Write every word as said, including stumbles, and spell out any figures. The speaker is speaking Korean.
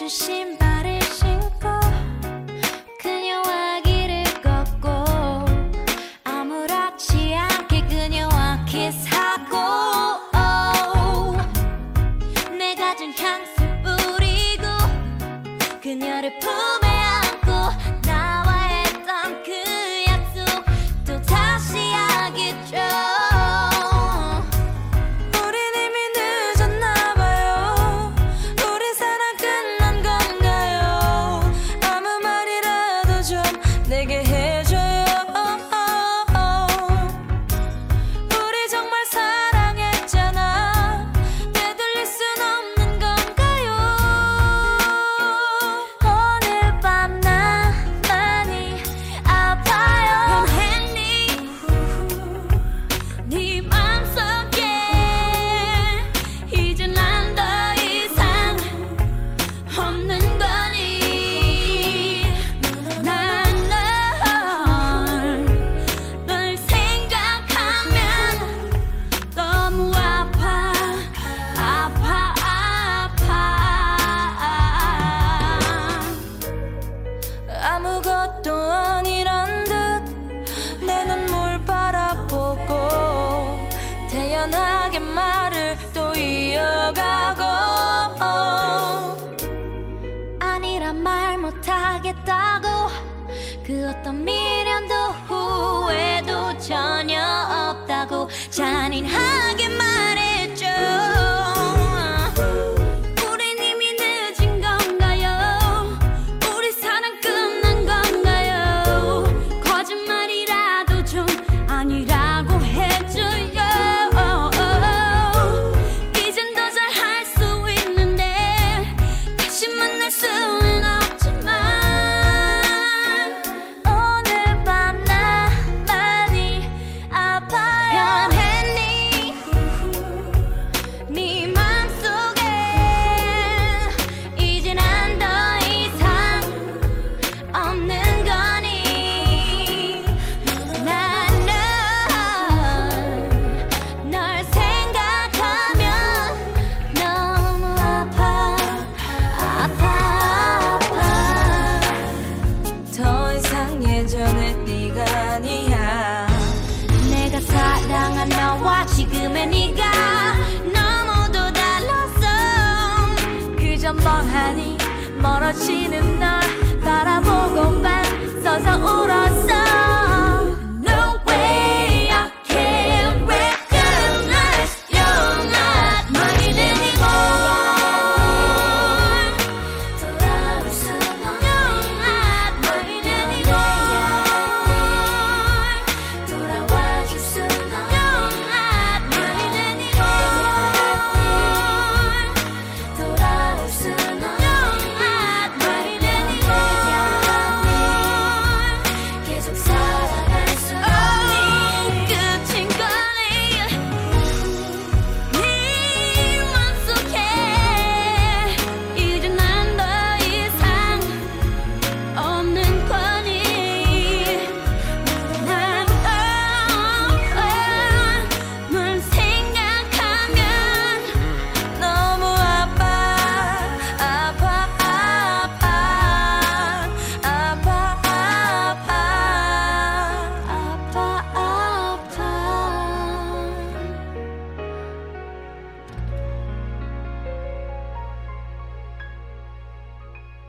신발을 신고 그녀와 길을 걷고 아무렇지 않게 그녀와 키스하고 oh, 내가 준 향수 뿌리고 그녀를 품에 안고 나와 했던 그 약속 또 다시 하겠죠. 내게 해줘요. 우리 정말 사랑했잖아. 되돌릴 순 없는 건가요? 오늘 밤 나 많이 아파요. 변했니? 네 맘속에 이제 난 더 이상 없는 거니. 아무것도 아니란 듯 내 눈물 바라보고 태연하게 말을 또 이어가고 아니란 말 못하겠다고 그 어떤 미련도 후회도 전혀 없다고 잔인하게 말했죠. 아니라고 해줘요. 이젠 더 잘할 수 있는데 다시 만날 수는 없지만 오늘 밤 나 많이 아파요. 변했니? 네 맘속에 이제 난 더 이상 없는 거니. 예전의 네가 아니야. 내가 사랑한 너와 지금의 네가 너무도 달랐어. 그저 멍하니 멀어지는 널 바라보고만 서서 울었어.